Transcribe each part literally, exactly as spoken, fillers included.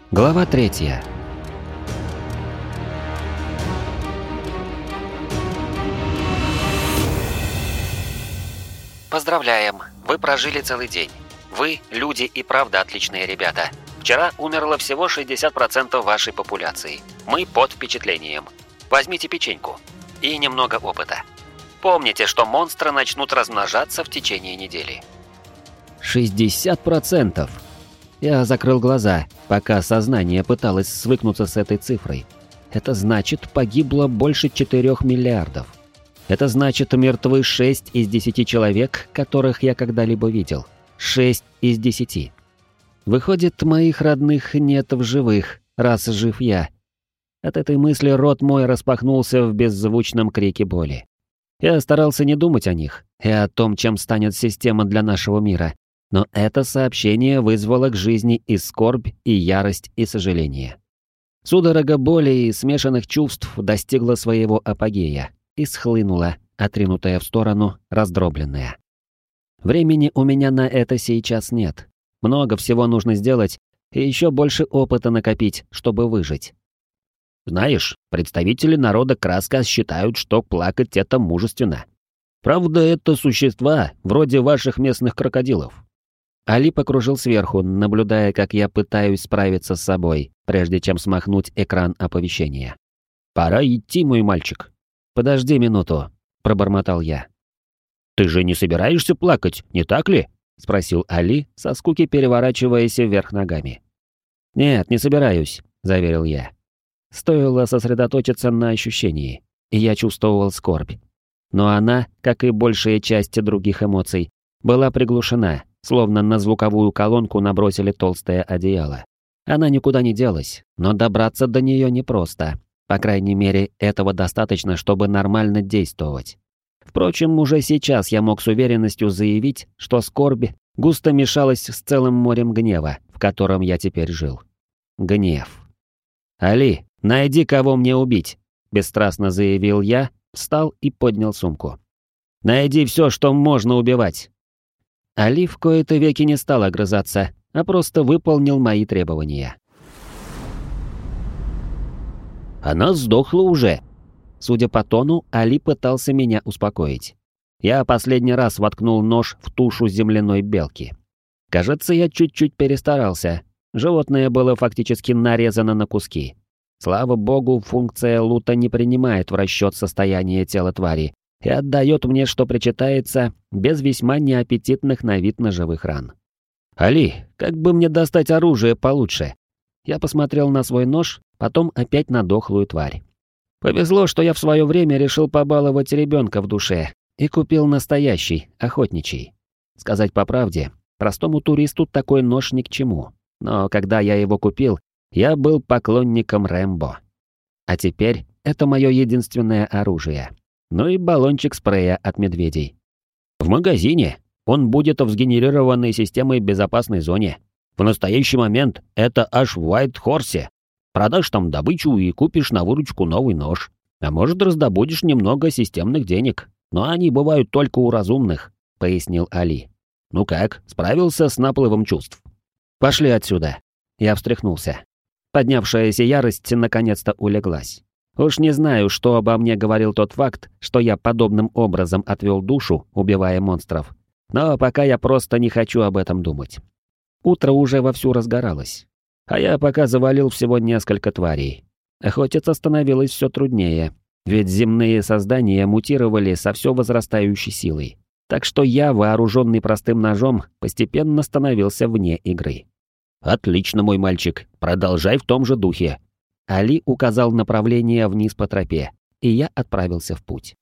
Глава третья. Поздравляем, вы прожили целый день. Вы, люди, и правда отличные ребята. Вчера умерло всего шестьдесят процентов вашей популяции. Мы под впечатлением. Возьмите печеньку. И немного опыта. Помните, что монстры начнут размножаться в течение недели. шестьдесят процентов. Я закрыл глаза, пока сознание пыталось свыкнуться с этой цифрой. Это значит, погибло больше четырёх миллиардов. Это значит, мертвы шесть из десяти человек, которых я когда-либо видел. шесть из десяти. Выходит, моих родных нет в живых, раз жив я. От этой мысли рот мой распахнулся в беззвучном крике боли. Я старался не думать о них и о том, чем станет система для нашего мира. Но это сообщение вызвало к жизни и скорбь, и ярость, и сожаление. Судорога боли и смешанных чувств достигла своего апогея и схлынула, отринутая в сторону, раздробленная. Времени у меня на это сейчас нет. Много всего нужно сделать, и еще больше опыта накопить, чтобы выжить. Знаешь, представители народа Краска считают, что плакать — это мужественно. Правда, это существа, вроде ваших местных крокодилов. Али покружил сверху, наблюдая, как я пытаюсь справиться с собой, прежде чем смахнуть экран оповещения. «Пора идти, мой мальчик». «Подожди минуту», — пробормотал я. «Ты же не собираешься плакать, не так ли?» — спросил Али, со скуки переворачиваясь вверх ногами. «Нет, не собираюсь», — заверил я. Стоило сосредоточиться на ощущении, и я чувствовал скорбь. Но она, как и большая часть других эмоций, была приглушена, словно на звуковую колонку набросили толстое одеяло. Она никуда не делась, но добраться до нее непросто. По крайней мере, этого достаточно, чтобы нормально действовать. Впрочем, уже сейчас я мог с уверенностью заявить, что скорбь густо мешалась с целым морем гнева, в котором я теперь жил. Гнев. «Али, найди, кого мне убить», — бесстрастно заявил я, встал и поднял сумку. «Найди все, что можно убивать». Али в кои-то веки не стал огрызаться, а просто выполнил мои требования. «Она сдохла уже». Судя по тону, Али пытался меня успокоить. Я последний раз воткнул нож в тушу земляной белки. Кажется, я чуть-чуть перестарался. Животное было фактически нарезано на куски. Слава богу, функция лута не принимает в расчет состояние тела твари и отдает мне, что причитается, без весьма неаппетитных на вид ножевых ран. «Али, как бы мне достать оружие получше?» Я посмотрел на свой нож, потом опять на дохлую тварь. Повезло, что я в свое время решил побаловать ребенка в душе и купил настоящий, охотничий. Сказать по правде, простому туристу такой нож ни к чему. Но когда я его купил, я был поклонником Рэмбо. А теперь это мое единственное оружие. Ну и баллончик спрея от медведей. В магазине он будет в сгенерированной системой безопасной зоне. В настоящий момент это аж в White Horse. Продашь там добычу и купишь на выручку новый нож. А может, раздобудешь немного системных денег. Но они бывают только у разумных, пояснил Али. Ну как, справился с наплывом чувств? Пошли отсюда. Я встряхнулся. Поднявшаяся ярость наконец-то улеглась. Уж не знаю, что обо мне говорил тот факт, что я подобным образом отвел душу, убивая монстров. Но пока я просто не хочу об этом думать. Утро уже вовсю разгоралось. А я пока завалил всего несколько тварей. Охотиться становилось все труднее, ведь земные создания мутировали со все возрастающей силой. Так что я, вооруженный простым ножом, постепенно становился вне игры. «Отлично, мой мальчик, продолжай в том же духе». Али указал направление вниз по тропе, и я отправился в путь.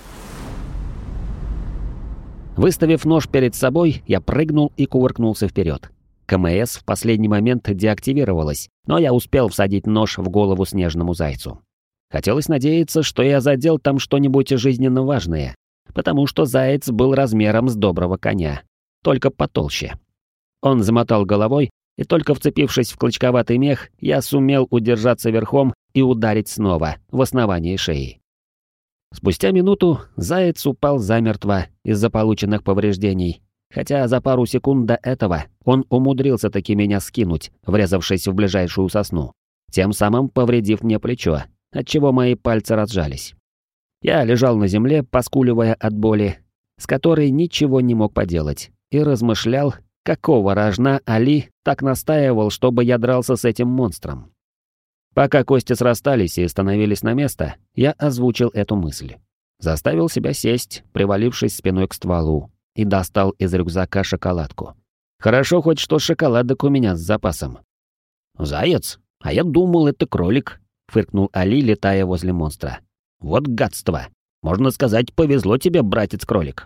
Выставив нож перед собой, я прыгнул и кувыркнулся вперед. КМС в последний момент деактивировалась, но я успел всадить нож в голову снежному зайцу. Хотелось надеяться, что я задел там что-нибудь жизненно важное, потому что заяц был размером с доброго коня, только потолще. Он замотал головой, и только вцепившись в клочковатый мех, я сумел удержаться верхом и ударить снова в основание шеи. Спустя минуту заяц упал замертво из-за полученных повреждений, Хотя за пару секунд до этого он умудрился таки меня скинуть, врезавшись в ближайшую сосну, тем самым повредив мне плечо, отчего мои пальцы разжались. Я лежал на земле, поскуливая от боли, с которой ничего не мог поделать, и размышлял, какого рожна Али так настаивал, чтобы я дрался с этим монстром. Пока кости срастались и становились на место, я озвучил эту мысль. Заставил себя сесть, привалившись спиной к стволу, и достал из рюкзака шоколадку. Хорошо хоть что шоколадок у меня с запасом. «Заяц? А я думал, это кролик», — фыркнул Али, летая возле монстра. «Вот гадство! Можно сказать, повезло тебе, братец-кролик».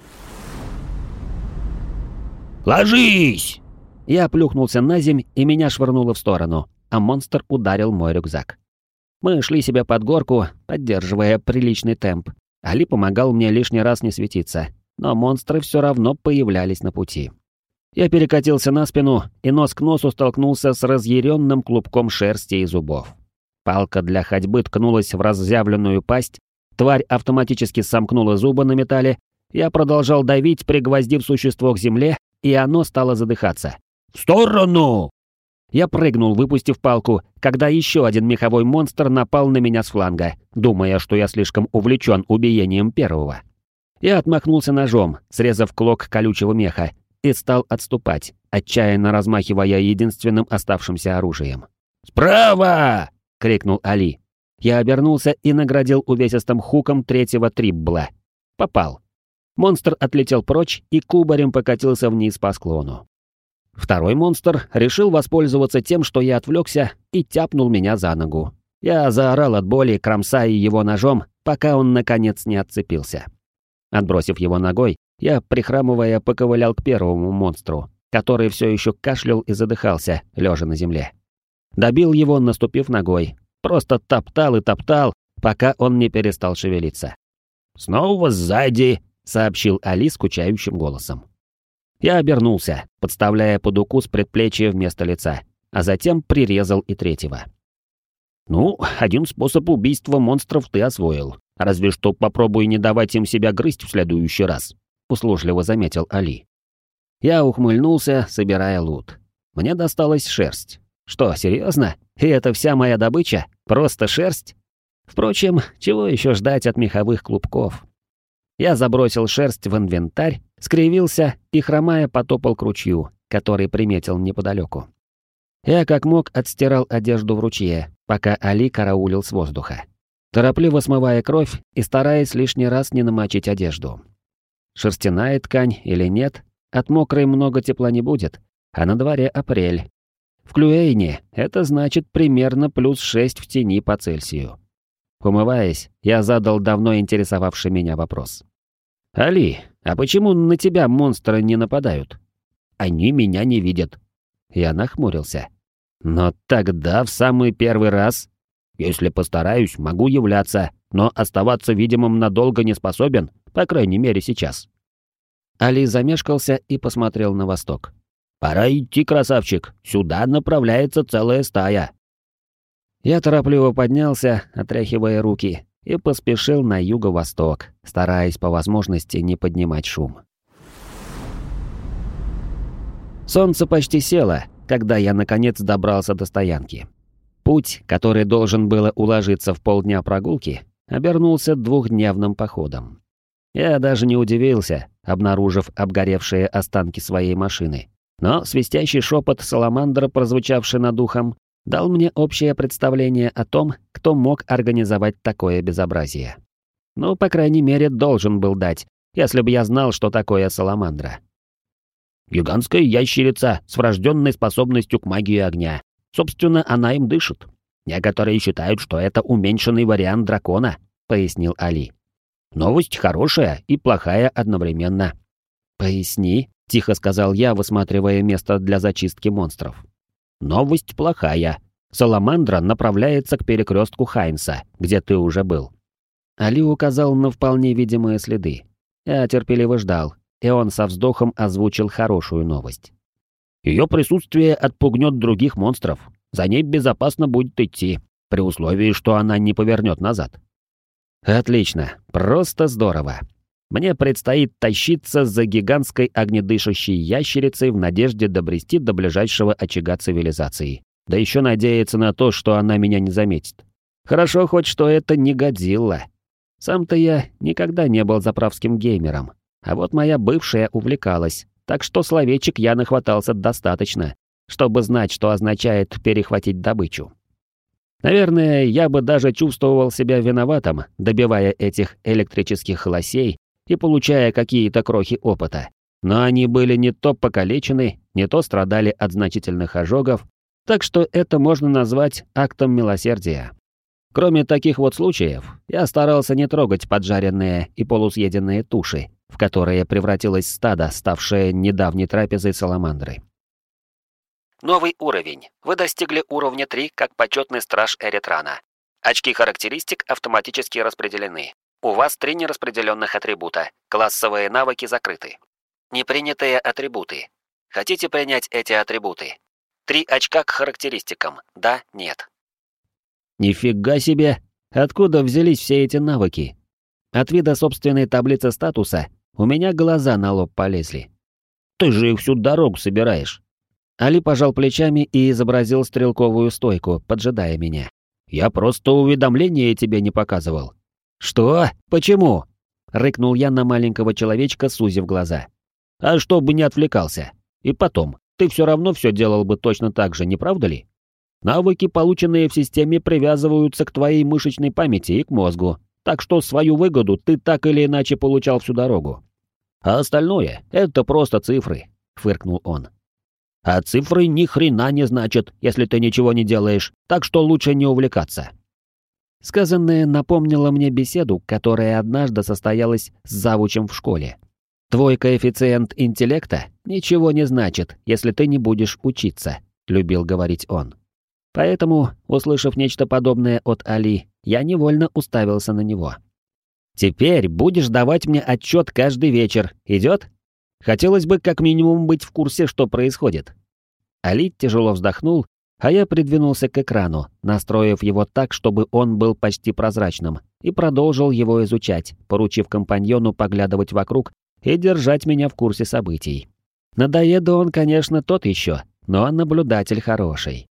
«Ложись!» Я плюхнулся на земь, и меня швырнуло в сторону, а монстр ударил мой рюкзак. Мы шли себе под горку, поддерживая приличный темп. Али помогал мне лишний раз не светиться, но монстры все равно появлялись на пути. Я перекатился на спину и нос к носу столкнулся с разъяренным клубком шерсти и зубов. Палка для ходьбы ткнулась в разъявленную пасть, тварь автоматически сомкнула зубы на металле, я продолжал давить, пригвоздив существо к земле, и оно стало задыхаться. «В сторону!» Я прыгнул, выпустив палку, когда еще один меховой монстр напал на меня с фланга, думая, что я слишком увлечен убиением первого. Я отмахнулся ножом, срезав клок колючего меха, и стал отступать, отчаянно размахивая единственным оставшимся оружием. «Справа!» — крикнул Али. Я обернулся и наградил увесистым хуком третьего триббла. Попал. Монстр отлетел прочь и кубарем покатился вниз по склону. Второй монстр решил воспользоваться тем, что я отвлекся, и тяпнул меня за ногу. Я заорал от боли, кромсая его ножом, пока он наконец не отцепился. Отбросив его ногой, я, прихрамывая, поковылял к первому монстру, который все еще кашлял и задыхался, лежа на земле. Добил его, наступив ногой. Просто топтал и топтал, пока он не перестал шевелиться. «Снова сзади!» — сообщил Али скучающим голосом. Я обернулся, подставляя под укус предплечье вместо лица, а затем прирезал и третьего. «Ну, один способ убийства монстров ты освоил. Разве что попробуй не давать им себя грызть в следующий раз», — услужливо заметил Али. Я ухмыльнулся, собирая лут. Мне досталась шерсть. Что, серьезно? И это вся моя добыча? Просто шерсть? Впрочем, чего еще ждать от меховых клубков? Я забросил шерсть в инвентарь, скривился и, хромая, потопал к ручью, который приметил неподалеку. Я как мог отстирал одежду в ручье, пока Али караулил с воздуха, торопливо смывая кровь и стараясь лишний раз не намочить одежду. Шерстяная ткань или нет, от мокрой много тепла не будет, а на дворе апрель. В Клюэйне это значит примерно плюс шесть в тени по Цельсию. Умываясь, я задал давно интересовавший меня вопрос. «Али, а почему на тебя монстры не нападают?» «Они меня не видят». Я нахмурился. «Но тогда в самый первый раз...» «Если постараюсь, могу являться, но оставаться видимым надолго не способен, по крайней мере сейчас». Али замешкался и посмотрел на восток. «Пора идти, красавчик, сюда направляется целая стая». Я торопливо поднялся, отряхивая руки, и поспешил на юго-восток, стараясь по возможности не поднимать шум. Солнце почти село, когда я наконец добрался до стоянки. Путь, который должен было уложиться в полдня прогулки, обернулся двухдневным походом. Я даже не удивился, обнаружив обгоревшие останки своей машины, но свистящий шепот саламандра, прозвучавший над ухом, дал мне общее представление о том, кто мог организовать такое безобразие. Ну, по крайней мере, должен был дать, если бы я знал, что такое саламандра. «Гигантская ящерица с врожденной способностью к магии огня. Собственно, она им дышит. Некоторые считают, что это уменьшенный вариант дракона», — пояснил Али. «Новость хорошая и плохая одновременно». «Поясни», — тихо сказал я, высматривая место для зачистки монстров. «Новость плохая. Саламандра направляется к перекрестку Хайнса, где ты уже был». Али указал на вполне видимые следы. Я терпеливо ждал, и он со вздохом озвучил хорошую новость. «Ее присутствие отпугнет других монстров. За ней безопасно будет идти, при условии, что она не повернет назад». «Отлично. Просто здорово. Мне предстоит тащиться за гигантской огнедышащей ящерицей в надежде добрести до ближайшего очага цивилизации. Да еще надеяться на то, что она меня не заметит. Хорошо хоть, что это не Годзилла. Сам-то я никогда не был заправским геймером. А вот моя бывшая увлекалась, так что словечек я нахватался достаточно, чтобы знать, что означает перехватить добычу. Наверное, я бы даже чувствовал себя виноватым, добивая этих электрических лосей и получая какие-то крохи опыта. Но они были не то покалечены, не то страдали от значительных ожогов, так что это можно назвать актом милосердия. Кроме таких вот случаев, я старался не трогать поджаренные и полусъеденные туши, в которые превратилось стадо, ставшее недавней трапезой саламандры. Новый уровень. Вы достигли уровня три как почетный страж Эритрана. Очки характеристик автоматически распределены. У вас три нераспределенных атрибута. Классовые навыки закрыты. Непринятые атрибуты. Хотите принять эти атрибуты? Три очка к характеристикам. Да, нет. Нифига себе! Откуда взялись все эти навыки? От вида собственной таблицы статуса у меня глаза на лоб полезли. Ты же их всю дорогу собираешь. Али пожал плечами и изобразил стрелковую стойку, поджидая меня. «Я просто уведомление тебе не показывал». «Что? Почему?» — рыкнул я на маленького человечка, сузив глаза. «А чтобы не отвлекался. И потом, ты все равно все делал бы точно так же, не правда ли? Навыки, полученные в системе, привязываются к твоей мышечной памяти и к мозгу, так что свою выгоду ты так или иначе получал всю дорогу. А остальное — это просто цифры», — фыркнул он. «А цифры ни хрена не значат, если ты ничего не делаешь, так что лучше не увлекаться». Сказанное напомнило мне беседу, которая однажды состоялась с завучем в школе. «Твой коэффициент интеллекта ничего не значит, если ты не будешь учиться», — любил говорить он. Поэтому, услышав нечто подобное от Али, я невольно уставился на него. «Теперь будешь давать мне отчет каждый вечер, идет? Хотелось бы как минимум быть в курсе, что происходит». Али тяжело вздохнул, а я придвинулся к экрану, настроив его так, чтобы он был почти прозрачным, и продолжил его изучать, поручив компаньону поглядывать вокруг и держать меня в курсе событий. Надоеда он, конечно, тот еще, но наблюдатель хороший.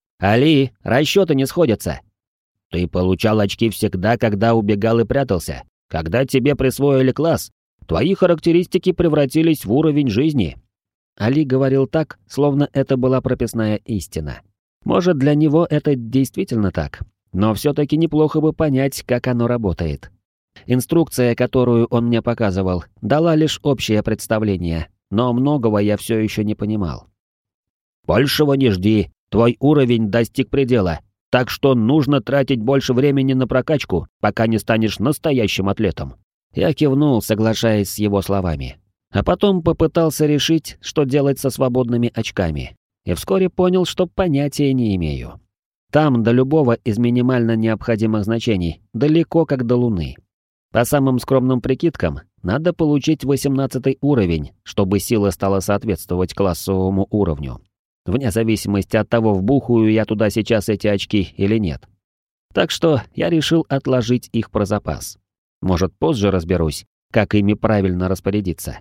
«Али, расчеты не сходятся». «Ты получал очки всегда, когда убегал и прятался. Когда тебе присвоили класс, твои характеристики превратились в уровень жизни». Али говорил так, словно это была прописная истина. Может, для него это действительно так, но все-таки неплохо бы понять, как оно работает. Инструкция, которую он мне показывал, дала лишь общее представление, но многого я все еще не понимал. «Большего не жди, твой уровень достиг предела, так что нужно тратить больше времени на прокачку, пока не станешь настоящим атлетом». Я кивнул, соглашаясь с его словами. А потом попытался решить, что делать со свободными очками. И вскоре понял, что понятия не имею. Там до любого из минимально необходимых значений далеко как до Луны. По самым скромным прикидкам, надо получить восемнадцатый уровень, чтобы сила стала соответствовать классовому уровню. Вне зависимости от того, вбухаю я туда сейчас эти очки или нет. Так что я решил отложить их про запас. Может, позже разберусь, как ими правильно распорядиться.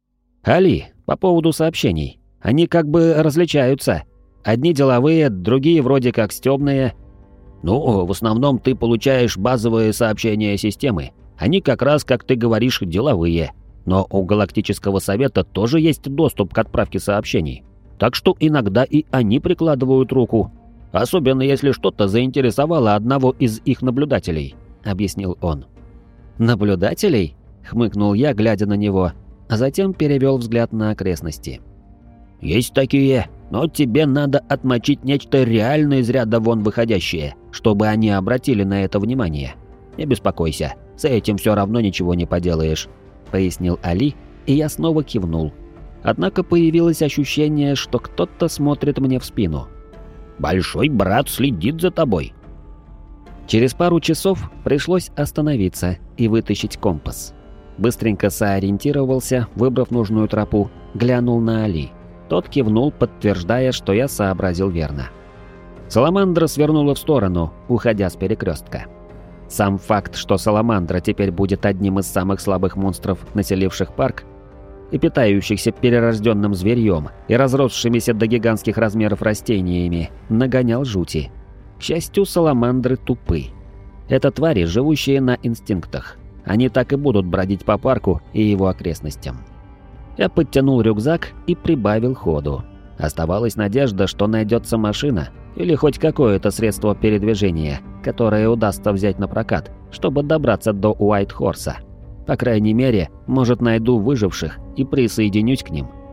Али, по поводу сообщений. Они как бы различаются. Одни деловые, другие вроде как стёбные. Ну, в основном ты получаешь базовые сообщения системы. Они как раз, как ты говоришь, деловые. Но у Галактического Совета тоже есть доступ к отправке сообщений. Так что иногда и они прикладывают руку. Особенно если что-то заинтересовало одного из их наблюдателей, объяснил он. «Наблюдателей?» — хмыкнул я, глядя на него, а затем перевел взгляд на окрестности. «Есть такие, но тебе надо отмочить нечто реально из ряда вон выходящее, чтобы они обратили на это внимание. Не беспокойся, с этим все равно ничего не поделаешь», — пояснил Али, и я снова кивнул. Однако появилось ощущение, что кто-то смотрит мне в спину. «Большой брат следит за тобой». Через пару часов пришлось остановиться и вытащить компас. Быстренько соориентировался, выбрав нужную тропу, глянул на Али. Тот кивнул, подтверждая, что я сообразил верно. Саламандра свернула в сторону, уходя с перекрестка. Сам факт, что Саламандра теперь будет одним из самых слабых монстров, населивших парк, и питающихся перерожденным зверьем и разросшимися до гигантских размеров растениями, нагонял жути. К счастью, саламандры тупы. Это твари, живущие на инстинктах. Они так и будут бродить по парку и его окрестностям. Я подтянул рюкзак и прибавил ходу. Оставалась надежда, что найдется машина или хоть какое-то средство передвижения, которое удастся взять на прокат, чтобы добраться до Уайт-Хорса. По крайней мере, может, найду выживших и присоединюсь к ним.